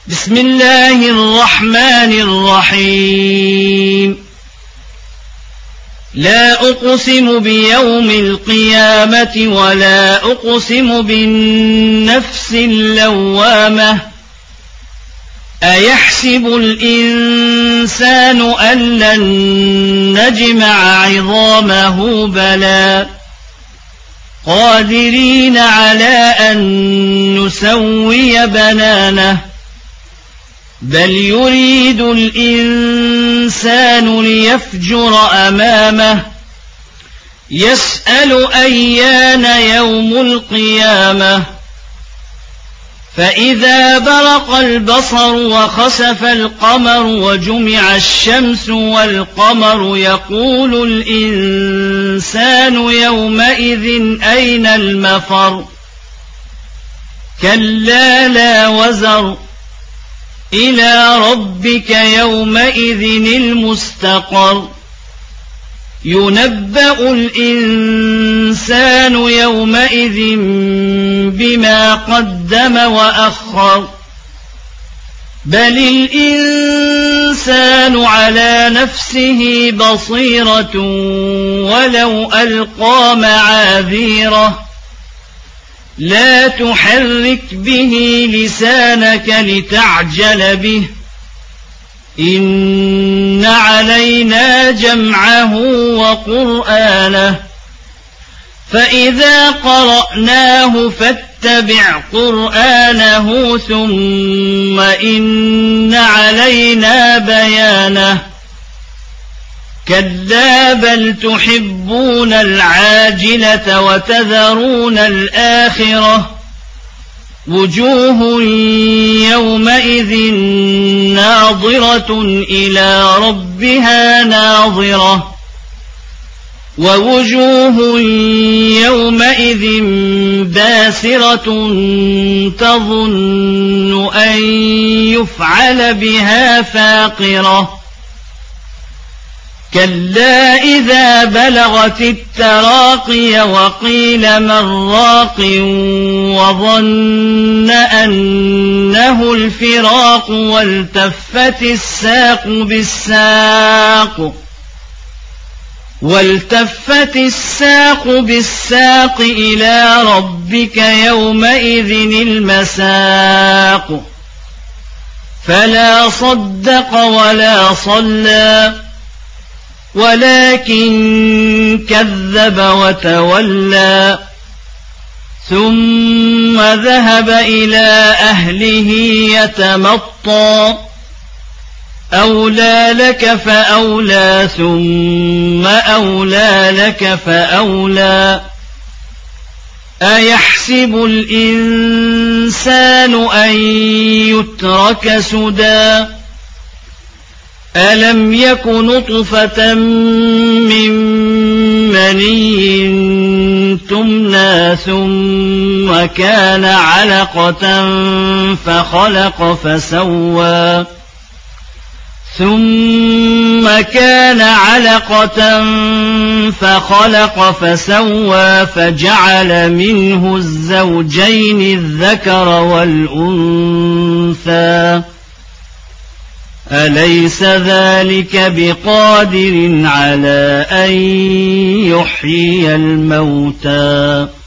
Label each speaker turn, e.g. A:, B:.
A: بسم الله الرحمن الرحيم لا أقسم بيوم القيامة ولا أقسم بالنفس اللوامة أيحسب الإنسان أن لن نجمع عظامه بلى قادرين على أن نسوي بنانه بل يريد الإنسان ليفجر أمامه يسأل أيان يوم القيامة فإذا برق البصر وخسف القمر وجمع الشمس والقمر يقول الإنسان يومئذ أين المفر كلا لا وزر إلى ربك يومئذ المستقر ينبأ الإنسان يومئذ بما قدم وأخر بل الإنسان على نفسه بصيرة ولو ألقى معاذيره لا تحرك به لسانك لتعجل به إن علينا جمعه وقرآنه فإذا قرأناه فاتبع قرآنه ثم إن علينا بيانه كلا بل تحبون العاجلة وتذرون الآخرة وجوه يومئذ ناظرة إلى ربها ناظرة ووجوه يومئذ باسرة تظن أن يفعل بها فاقرة كلا إذا بلغت التراقي وقيل من راق وظن أنه الفراق والتفت الساق بالساق إلى ربك يومئذ المساق فلا صدق ولا صلى ولكن كذب وتولى ثم ذهب إلى أهله يتمطى أولى لك فأولى ثم أولى لك فأولى أيحسب الإنسان أن يترك سدى ألم يك نطفة من مني تمنى ثم كان علقة فخلق فسوى فجعل منه الزوجين الذكر والأنثى أليس ذلك بقادر على أن يحيي الموتى